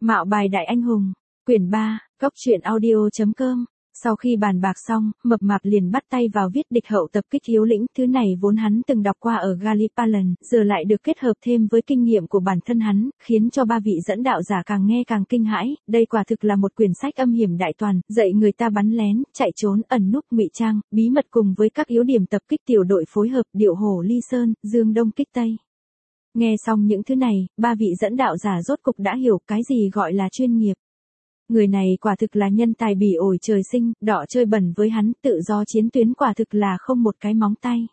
Mạo bài đại anh hùng, quyển 3, Cốc truyện audio.com. Sau khi bàn bạc xong, Mập Mạp liền bắt tay vào viết địch hậu tập kích Yếu Lĩnh, thứ này vốn hắn từng đọc qua ở Gallipoli, giờ lại được kết hợp thêm với kinh nghiệm của bản thân hắn, khiến cho ba vị dẫn đạo giả càng nghe càng kinh hãi, đây quả thực là một quyển sách âm hiểm đại toàn, dạy người ta bắn lén, chạy trốn, ẩn núp, ngụy trang, bí mật cùng với các yếu điểm tập kích tiểu đội phối hợp, điệu hổ ly sơn, dương đông kích tây. Nghe xong những thứ này, ba vị dẫn đạo giả rốt cục đã hiểu cái gì gọi là chuyên nghiệp. Người này quả thực là nhân tài bỉ ổi trời sinh, đỏ chơi bẩn với hắn, tự do chiến tuyến quả thực là không một cái móng tay.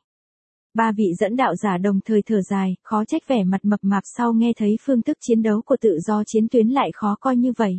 Ba vị dẫn đạo giả đồng thời thở dài, khó trách vẻ mặt Mập Mạp sau nghe thấy phương thức chiến đấu của tự do chiến tuyến lại khó coi như vậy.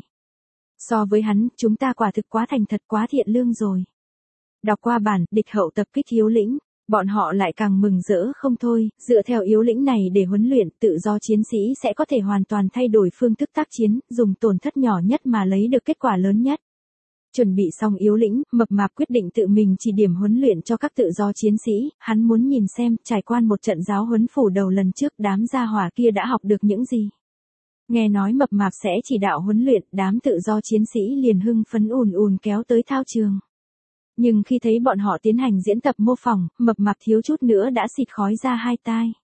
So với hắn, chúng ta quả thực quá thành thật, quá thiện lương rồi. Đọc qua bản địch hậu tập kích Yếu Lĩnh, bọn họ lại càng mừng rỡ không thôi, dựa theo Yếu Lĩnh này để huấn luyện, tự do chiến sĩ sẽ có thể hoàn toàn thay đổi phương thức tác chiến, dùng tổn thất nhỏ nhất mà lấy được kết quả lớn nhất. Chuẩn bị xong Yếu Lĩnh, Mập Mạp quyết định tự mình chỉ điểm huấn luyện cho các tự do chiến sĩ, hắn muốn nhìn xem, trải qua một trận giáo huấn phủ đầu lần trước, đám gia hỏa kia đã học được những gì. Nghe nói Mập Mạp sẽ chỉ đạo huấn luyện, đám tự do chiến sĩ liền hưng phấn ùn ùn kéo tới thao trường. Nhưng khi thấy bọn họ tiến hành diễn tập mô phỏng, Mập Mạp thiếu chút nữa đã xịt khói ra hai tai.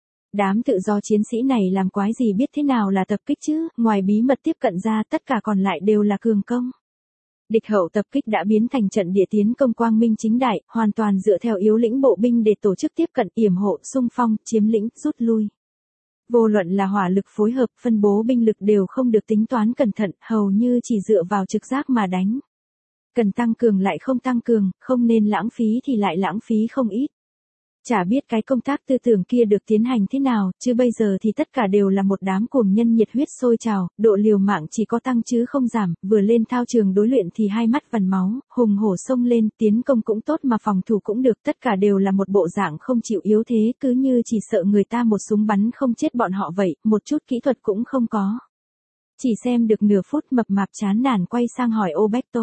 Đám tự do chiến sĩ này làm quái gì biết thế nào là tập kích chứ, ngoài bí mật tiếp cận ra tất cả còn lại đều là cường công. Địch hậu tập kích đã biến thành trận địa tiến công quang minh chính đại, hoàn toàn dựa theo Yếu Lĩnh bộ binh để tổ chức tiếp cận, yểm hộ, xung phong, chiếm lĩnh, rút lui. Vô luận là hỏa lực phối hợp, phân bố binh lực đều không được tính toán cẩn thận, hầu như chỉ dựa vào trực giác mà đánh. Cần tăng cường lại không tăng cường, không nên lãng phí thì lại lãng phí không ít. Chả biết cái công tác tư tưởng kia được tiến hành thế nào, chứ bây giờ thì tất cả đều là một đám cuồng nhân nhiệt huyết sôi trào, độ liều mạng chỉ có tăng chứ không giảm, vừa lên thao trường đối luyện thì hai mắt vằn máu, hùng hổ xông lên, tiến công cũng tốt mà phòng thủ cũng được, tất cả đều là một bộ dạng không chịu yếu thế, cứ như chỉ sợ người ta một súng bắn không chết bọn họ vậy, một chút kỹ thuật cũng không có. Chỉ xem được nửa phút, Mập Mạp chán nản quay sang hỏi Oberto.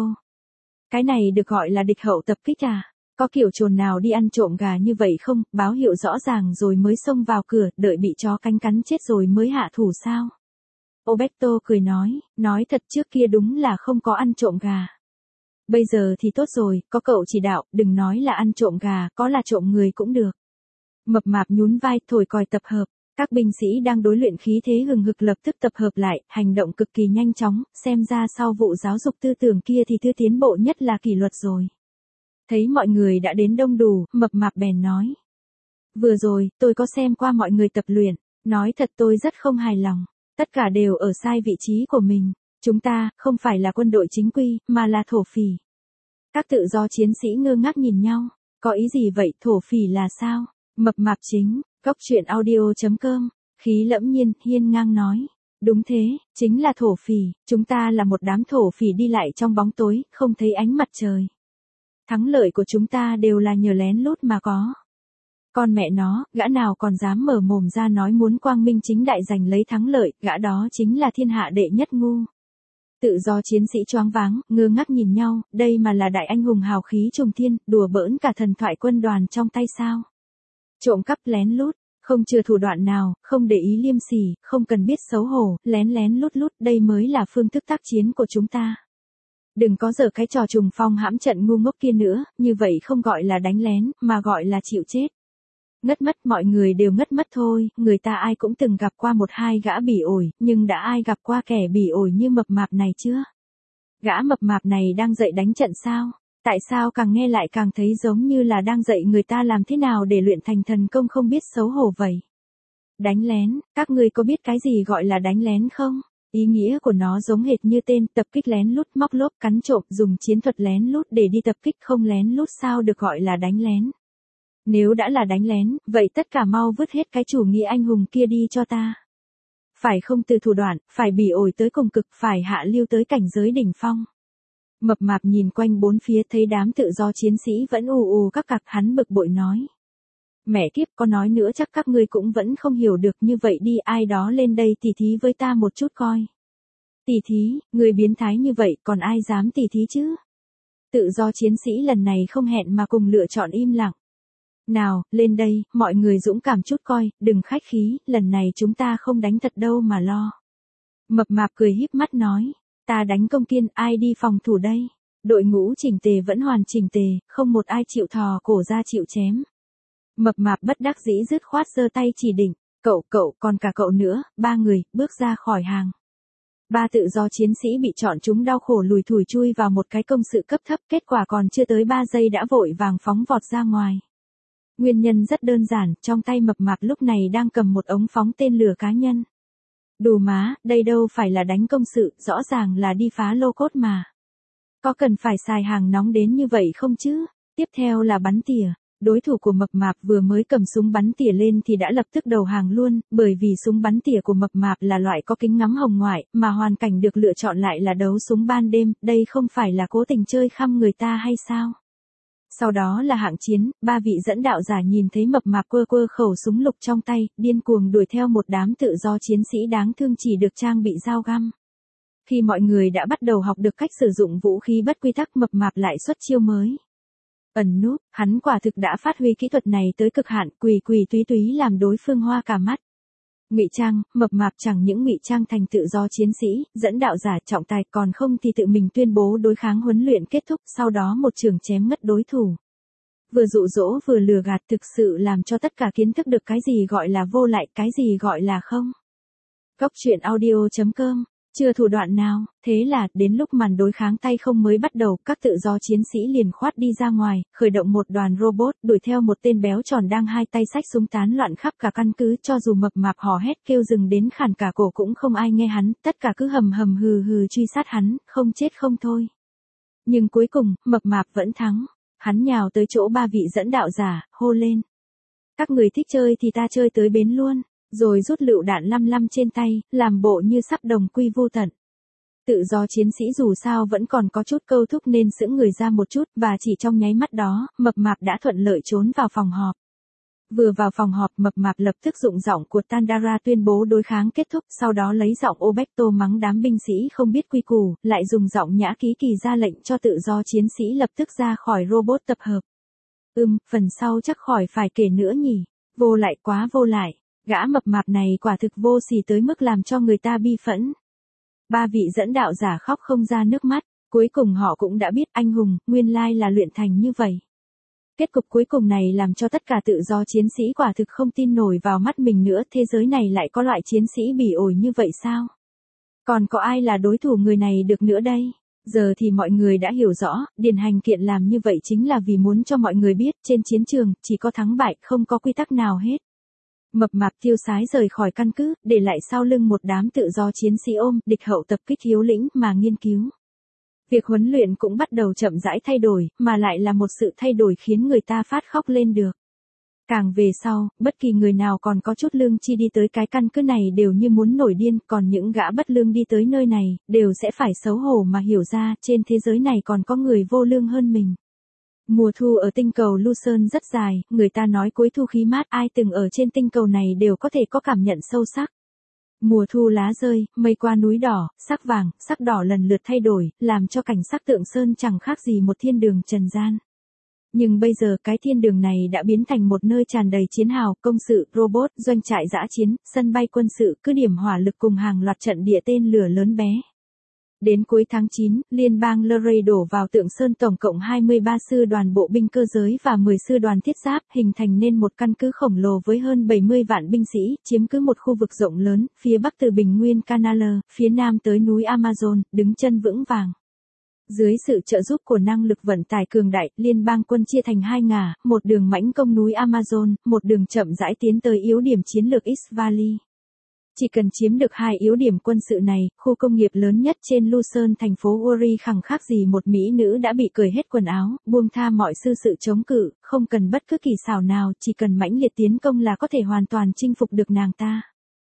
Cái này được gọi là địch hậu tập kích à? Có kiểu trồn nào đi ăn trộm gà như vậy không, báo hiệu rõ ràng rồi mới xông vào cửa, đợi bị chó cánh cắn chết rồi mới hạ thủ sao? Oberto cười nói thật trước kia đúng là không có ăn trộm gà. Bây giờ thì tốt rồi, có cậu chỉ đạo, đừng nói là ăn trộm gà, có là trộm người cũng được. Mập Mạp nhún vai, thổi còi tập hợp. Các binh sĩ đang đối luyện khí thế hừng hực lập tức tập hợp lại, hành động cực kỳ nhanh chóng, xem ra sau vụ giáo dục tư tưởng kia thì thứ tiến bộ nhất là kỷ luật rồi. Thấy mọi người đã đến đông đủ, Mập Mạp bèn nói. Vừa rồi, tôi có xem qua mọi người tập luyện, nói thật tôi rất không hài lòng, tất cả đều ở sai vị trí của mình, chúng ta, không phải là quân đội chính quy, mà là thổ phỉ. Các tự do chiến sĩ ngơ ngác nhìn nhau, có ý gì vậy, thổ phỉ là sao? Mập Mạp chính. Cốc truyện audio.com, khí lẫm nhiên, hiên ngang nói. Đúng thế, chính là thổ phỉ, chúng ta là một đám thổ phỉ đi lại trong bóng tối, không thấy ánh mặt trời. Thắng lợi của chúng ta đều là nhờ lén lút mà có. Con mẹ nó, gã nào còn dám mở mồm ra nói muốn quang minh chính đại giành lấy thắng lợi, gã đó chính là thiên hạ đệ nhất ngu. Tự do chiến sĩ choáng váng, ngơ ngác nhìn nhau, đây mà là đại anh hùng hào khí trùng thiên, đùa bỡn cả thần thoại quân đoàn trong tay sao? Trộm cắp lén lút, không chừa thủ đoạn nào, không để ý liêm sỉ, không cần biết xấu hổ, lén lén lút lút, đây mới là phương thức tác chiến của chúng ta. Đừng có giở cái trò trùng phong hãm trận ngu ngốc kia nữa, như vậy không gọi là đánh lén, mà gọi là chịu chết. Ngất mất, mọi người đều ngất mất thôi, người ta ai cũng từng gặp qua một hai gã bỉ ổi, nhưng đã ai gặp qua kẻ bỉ ổi như Mập Mạp này chưa? Gã Mập Mạp này đang dạy đánh trận sao? Tại sao càng nghe lại càng thấy giống như là đang dạy người ta làm thế nào để luyện thành thần công không biết xấu hổ vậy? Đánh lén, các ngươi có biết cái gì gọi là đánh lén không? Ý nghĩa của nó giống hệt như tên, tập kích lén lút, móc lốp, cắn trộm, dùng chiến thuật lén lút để đi tập kích, không lén lút sao được gọi là đánh lén? Nếu đã là đánh lén, vậy tất cả mau vứt hết cái chủ nghĩa anh hùng kia đi cho ta. Phải không từ thủ đoạn, phải bỉ ổi tới cùng cực, phải hạ lưu tới cảnh giới đỉnh phong. Mập Mạp nhìn quanh bốn phía thấy đám tự do chiến sĩ vẫn ù ù các cặc, hắn bực bội nói. Mẹ kiếp, có nói nữa chắc các ngươi cũng vẫn không hiểu được, như vậy đi, ai đó lên đây tỉ thí với ta một chút coi. Tỉ thí, người biến thái như vậy còn ai dám tỉ thí chứ? Tự do chiến sĩ lần này không hẹn mà cùng lựa chọn im lặng. Nào, lên đây, mọi người dũng cảm chút coi, đừng khách khí, lần này chúng ta không đánh thật đâu mà lo. Mập mạp cười híp mắt nói, ta đánh công kiên, ai đi phòng thủ đây? Đội ngũ chỉnh tề vẫn hoàn chỉnh tề, không một ai chịu thò cổ ra chịu chém. Mập mạp bất đắc dĩ dứt khoát giơ tay chỉ định, cậu, còn cả cậu nữa, 3 người, bước ra khỏi hàng. 3 tự do chiến sĩ bị chọn chúng đau khổ lùi thủi chui vào một cái công sự cấp thấp, kết quả còn chưa tới 3 giây đã vội vàng phóng vọt ra ngoài. Nguyên nhân rất đơn giản, trong tay mập mạp lúc này đang cầm một ống phóng tên lửa cá nhân. Đù má, đây đâu phải là đánh công sự, rõ ràng là đi phá lô cốt mà. Có cần phải xài hàng nóng đến như vậy không chứ? Tiếp theo là bắn tỉa. Đối thủ của mập mạp vừa mới cầm súng bắn tỉa lên thì đã lập tức đầu hàng luôn, bởi vì súng bắn tỉa của mập mạp là loại có kính ngắm hồng ngoại, mà hoàn cảnh được lựa chọn lại là đấu súng ban đêm, đây không phải là cố tình chơi khăm người ta hay sao? Sau đó là hạng chiến, 3 vị dẫn đạo giả nhìn thấy mập mạp quơ khẩu súng lục trong tay, điên cuồng đuổi theo một đám tự do chiến sĩ đáng thương chỉ được trang bị dao găm. Khi mọi người đã bắt đầu học được cách sử dụng vũ khí bất quy tắc, mập mạp lại xuất chiêu mới. Ẩn núp, hắn quả thực đã phát huy kỹ thuật này tới cực hạn, quỳ túy làm đối phương hoa cả mắt. Ngụy trang, mập mạp chẳng những ngụy trang thành tự do chiến sĩ, dẫn đạo giả trọng tài, còn không thì tự mình tuyên bố đối kháng huấn luyện kết thúc, sau đó một trường chém ngất đối thủ. Vừa dụ dỗ vừa lừa gạt, thực sự làm cho tất cả kiến thức được cái gì gọi là vô lại, cái gì gọi là không. Góc truyện audio.com. Chưa thủ đoạn nào, thế là, đến lúc màn đối kháng tay không mới bắt đầu, các tự do chiến sĩ liền khoát đi ra ngoài, khởi động một đoàn robot, đuổi theo một tên béo tròn đang hai tay xách súng tán loạn khắp cả căn cứ, cho dù mập mạp hò hét kêu dừng đến khản cả cổ cũng không ai nghe hắn, tất cả cứ hầm hừ truy sát hắn, không chết không thôi. Nhưng cuối cùng, mập mạp vẫn thắng, hắn nhào tới chỗ 3 vị dẫn đạo giả, hô lên. Các người thích chơi thì ta chơi tới bến luôn. Rồi rút lựu đạn 55 trên tay, làm bộ như sắp đồng quy vô tận. Tự do chiến sĩ dù sao vẫn còn có chút câu thúc nên sững người ra một chút, và chỉ trong nháy mắt đó, mập mạp đã thuận lợi trốn vào phòng họp. Vừa vào phòng họp, mập mạp lập tức dụng giọng của Tandara tuyên bố đối kháng kết thúc, sau đó lấy giọng Obecto mắng đám binh sĩ không biết quy củ, lại dùng giọng nhã ký kỳ ra lệnh cho tự do chiến sĩ lập tức ra khỏi robot tập hợp. Phần sau chắc khỏi phải kể nữa nhỉ, vô lại quá vô lại. Gã mập mạp này quả thực vô sỉ tới mức làm cho người ta bi phẫn. 3 vị dẫn đạo giả khóc không ra nước mắt, cuối cùng họ cũng đã biết anh hùng, nguyên lai là luyện thành như vậy. Kết cục cuối cùng này làm cho tất cả tự do chiến sĩ quả thực không tin nổi vào mắt mình nữa, thế giới này lại có loại chiến sĩ bỉ ổi như vậy sao? Còn có ai là đối thủ người này được nữa đây? Giờ thì mọi người đã hiểu rõ, Điền Hành Kiện làm như vậy chính là vì muốn cho mọi người biết, trên chiến trường, chỉ có thắng bại, không có quy tắc nào hết. Mập mạp tiêu sái rời khỏi căn cứ, để lại sau lưng một đám tự do chiến sĩ ôm địch hậu tập kích hiếu lĩnh mà nghiên cứu. Việc huấn luyện cũng bắt đầu chậm rãi thay đổi, mà lại là một sự thay đổi khiến người ta phát khóc lên được. Càng về sau, bất kỳ người nào còn có chút lương chi đi tới cái căn cứ này đều như muốn nổi điên, còn những gã bất lương đi tới nơi này, đều sẽ phải xấu hổ mà hiểu ra, trên thế giới này còn có người vô lương hơn mình. Mùa thu ở tinh cầu Lucerne rất dài, người ta nói cuối thu khí mát, ai từng ở trên tinh cầu này đều có thể có cảm nhận sâu sắc. Mùa thu lá rơi, mây qua núi đỏ, sắc vàng, sắc đỏ lần lượt thay đổi, làm cho cảnh sắc Tượng Sơn chẳng khác gì một thiên đường trần gian. Nhưng bây giờ cái thiên đường này đã biến thành một nơi tràn đầy chiến hào, công sự, robot, doanh trại dã chiến, sân bay quân sự, cứ điểm hỏa lực cùng hàng loạt trận địa tên lửa lớn bé. Đến cuối tháng 9, liên bang Luray đổ vào Tượng Sơn tổng cộng 23 sư đoàn bộ binh cơ giới và 10 sư đoàn thiết giáp, hình thành nên một căn cứ khổng lồ với hơn 70 vạn binh sĩ, chiếm cứ một khu vực rộng lớn, phía bắc từ bình nguyên Canale, phía nam tới núi Amazon, đứng chân vững vàng. Dưới sự trợ giúp của năng lực vận tải cường đại, liên bang quân chia thành 2 ngả, một đường mãnh công núi Amazon, một đường chậm rãi tiến tới yếu điểm chiến lược East Valley. Chỉ cần chiếm được 2 yếu điểm quân sự này, khu công nghiệp lớn nhất trên Lucerne thành phố Uri khẳng khác gì một mỹ nữ đã bị cởi hết quần áo, buông tha mọi sự chống cự, không cần bất cứ kỳ xảo nào, chỉ cần mãnh liệt tiến công là có thể hoàn toàn chinh phục được nàng ta.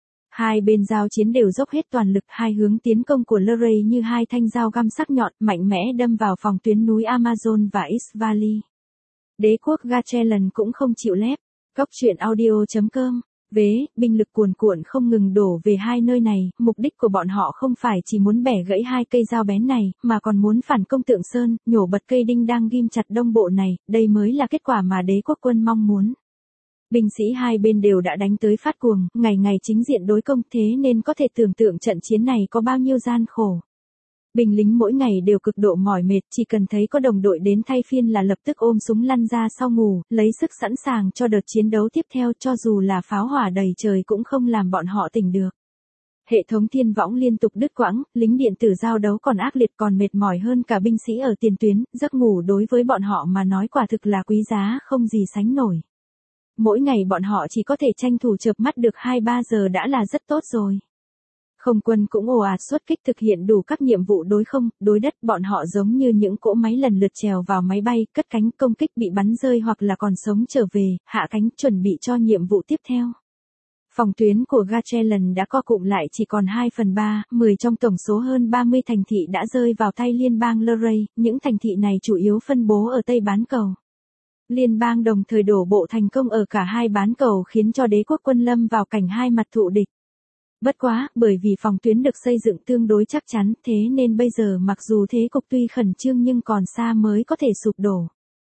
Hai bên giao chiến đều dốc hết toàn lực, hai hướng tiến công của Luray như 2 thanh dao găm sắc nhọn, mạnh mẽ đâm vào phòng tuyến núi Amazon và East Valley. Đế quốc Gatchelan cũng không chịu lép. Góc truyện audio.com. Binh lực cuồn cuộn không ngừng đổ về hai nơi này, mục đích của bọn họ không phải chỉ muốn bẻ gãy 2 cây dao bén này, mà còn muốn phản công Tượng Sơn, nhổ bật cây đinh đang ghim chặt đông bộ này, đây mới là kết quả mà đế quốc quân mong muốn. Binh sĩ hai bên đều đã đánh tới phát cuồng, ngày ngày chính diện đối công, thế nên có thể tưởng tượng trận chiến này có bao nhiêu gian khổ. Binh lính mỗi ngày đều cực độ mỏi mệt, chỉ cần thấy có đồng đội đến thay phiên là lập tức ôm súng lăn ra sau ngủ, lấy sức sẵn sàng cho đợt chiến đấu tiếp theo, cho dù là pháo hỏa đầy trời cũng không làm bọn họ tỉnh được. Hệ thống thiên võng liên tục đứt quãng, lính điện tử giao đấu còn ác liệt, còn mệt mỏi hơn cả binh sĩ ở tiền tuyến, giấc ngủ đối với bọn họ mà nói quả thực là quý giá không gì sánh nổi. Mỗi ngày bọn họ chỉ có thể tranh thủ chợp mắt được 2-3 giờ đã là rất tốt rồi. Không quân cũng ồ ạt xuất kích thực hiện đủ các nhiệm vụ đối không, đối đất, bọn họ giống như những cỗ máy lần lượt trèo vào máy bay, cất cánh, công kích bị bắn rơi hoặc là còn sống trở về, hạ cánh, chuẩn bị cho nhiệm vụ tiếp theo. Phòng tuyến của Gachelan đã co cụm lại chỉ còn 2/3, 10 trong tổng số hơn 30 thành thị đã rơi vào tay liên bang Luray, những thành thị này chủ yếu phân bố ở Tây bán cầu. Liên bang đồng thời đổ bộ thành công ở cả hai bán cầu khiến cho đế quốc quân lâm vào cảnh hai mặt thụ địch. Bất quá, bởi vì phòng tuyến được xây dựng tương đối chắc chắn, thế nên bây giờ mặc dù thế cục tuy khẩn trương nhưng còn xa mới có thể sụp đổ.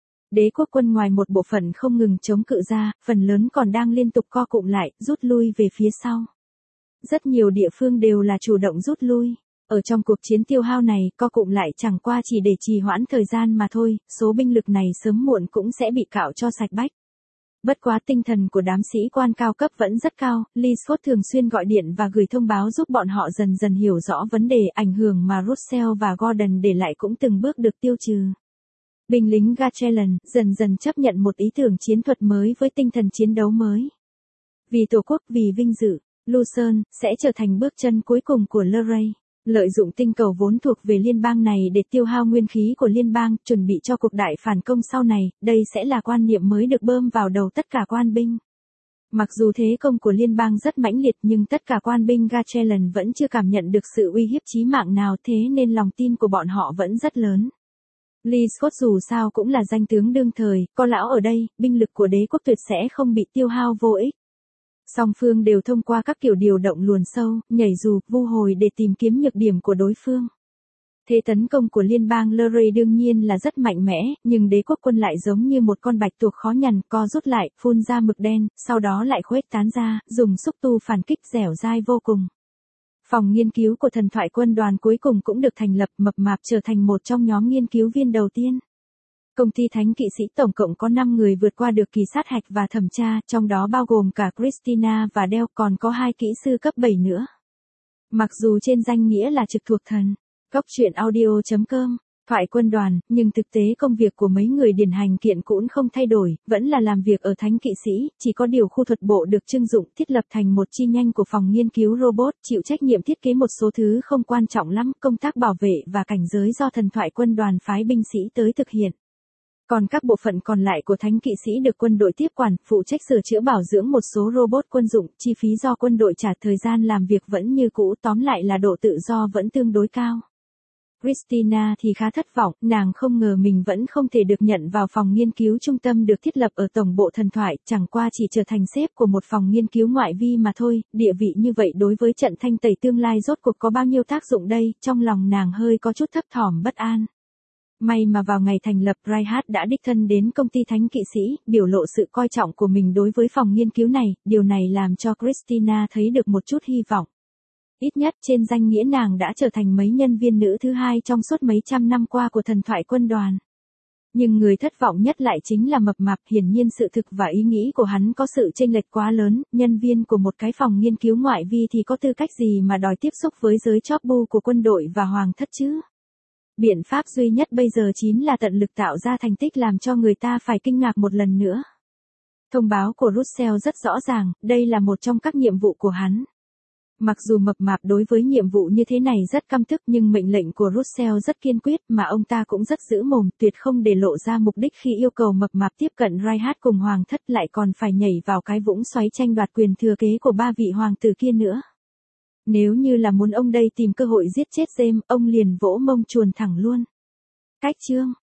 Đế quốc quân ngoài một bộ phận không ngừng chống cự ra, phần lớn còn đang liên tục co cụm lại, rút lui về phía sau. Rất nhiều địa phương đều là chủ động rút lui. Ở trong cuộc chiến tiêu hao này, co cụm lại chẳng qua chỉ để trì hoãn thời gian mà thôi, số binh lực này sớm muộn cũng sẽ bị cạo cho sạch bách. Bất quá tinh thần của đám sĩ quan cao cấp vẫn rất cao, Lee Scott thường xuyên gọi điện và gửi thông báo giúp bọn họ dần dần hiểu rõ vấn đề, ảnh hưởng mà Russell và Gordon để lại cũng từng bước được tiêu trừ. Binh lính Gachelan dần dần chấp nhận một ý tưởng chiến thuật mới với tinh thần chiến đấu mới. Vì tổ quốc, vì vinh dự, Lucerne sẽ trở thành bước chân cuối cùng của Luray. Lợi dụng tinh cầu vốn thuộc về liên bang này để tiêu hao nguyên khí của liên bang, chuẩn bị cho cuộc đại phản công sau này, đây sẽ là quan niệm mới được bơm vào đầu tất cả quan binh. Mặc dù thế công của liên bang rất mãnh liệt nhưng tất cả quan binh Gachelan vẫn chưa cảm nhận được sự uy hiếp chí mạng nào, thế nên lòng tin của bọn họ vẫn rất lớn. Lee Scott dù sao cũng là danh tướng đương thời, có lão ở đây, binh lực của đế quốc tuyệt sẽ không bị tiêu hao vô ích. Song phương đều thông qua các kiểu điều động luồn sâu, nhảy dù, vu hồi để tìm kiếm nhược điểm của đối phương. Thế tấn công của liên bang Luray đương nhiên là rất mạnh mẽ, nhưng đế quốc quân lại giống như một con bạch tuộc khó nhằn, co rút lại, phun ra mực đen, sau đó lại khuếch tán ra, dùng xúc tu phản kích dẻo dai vô cùng. Phòng nghiên cứu của thần thoại quân đoàn cuối cùng cũng được thành lập, mập mạp trở thành một trong nhóm nghiên cứu viên đầu tiên. Công ty thánh kỵ sĩ tổng cộng có 5 người vượt qua được kỳ sát hạch và thẩm tra, trong đó bao gồm cả Christina và Dell, còn có 2 kỹ sư cấp 7 nữa. Mặc dù trên danh nghĩa là trực thuộc thần, Góc truyện audio.com, thoại quân đoàn, nhưng thực tế công việc của mấy người điển hành kiện cũng không thay đổi, vẫn là làm việc ở thánh kỵ sĩ, chỉ có điều khu thuật bộ được trưng dụng thiết lập thành một chi nhánh của phòng nghiên cứu robot, chịu trách nhiệm thiết kế một số thứ không quan trọng lắm, công tác bảo vệ và cảnh giới do thần thoại quân đoàn phái binh sĩ tới thực hiện. Còn các bộ phận còn lại của thánh kỵ sĩ được quân đội tiếp quản, phụ trách sửa chữa bảo dưỡng một số robot quân dụng, chi phí do quân đội trả, thời gian làm việc vẫn như cũ, tóm lại là độ tự do vẫn tương đối cao. Christina thì khá thất vọng, nàng không ngờ mình vẫn không thể được nhận vào phòng nghiên cứu trung tâm được thiết lập ở tổng bộ thần thoại, chẳng qua chỉ trở thành sếp của một phòng nghiên cứu ngoại vi mà thôi, địa vị như vậy đối với trận thanh tẩy tương lai rốt cuộc có bao nhiêu tác dụng đây, trong lòng nàng hơi có chút thấp thỏm bất an. May mà vào ngày thành lập, Reinhardt đã đích thân đến công ty thánh kỵ sĩ, biểu lộ sự coi trọng của mình đối với phòng nghiên cứu này, điều này làm cho Christina thấy được một chút hy vọng. Ít nhất trên danh nghĩa nàng đã trở thành mấy nhân viên nữ thứ hai trong suốt mấy trăm năm qua của thần thoại quân đoàn. Nhưng người thất vọng nhất lại chính là mập mạp, hiển nhiên sự thực và ý nghĩ của hắn có sự chênh lệch quá lớn, nhân viên của một cái phòng nghiên cứu ngoại vi thì có tư cách gì mà đòi tiếp xúc với giới chóp bu của quân đội và hoàng thất chứ? Biện pháp duy nhất bây giờ chính là tận lực tạo ra thành tích làm cho người ta phải kinh ngạc một lần nữa. Thông báo của Russell rất rõ ràng, đây là một trong các nhiệm vụ của hắn. Mặc dù mập mạp đối với nhiệm vụ như thế này rất căm tức nhưng mệnh lệnh của Russell rất kiên quyết mà ông ta cũng rất giữ mồm, tuyệt không để lộ ra mục đích khi yêu cầu mập mạp tiếp cận Reinhardt cùng hoàng thất, lại còn phải nhảy vào cái vũng xoáy tranh đoạt quyền thừa kế của 3 vị hoàng tử kia nữa. Nếu như là muốn ông đây tìm cơ hội giết chết James, ông liền vỗ mông chuồn thẳng luôn. Cách chương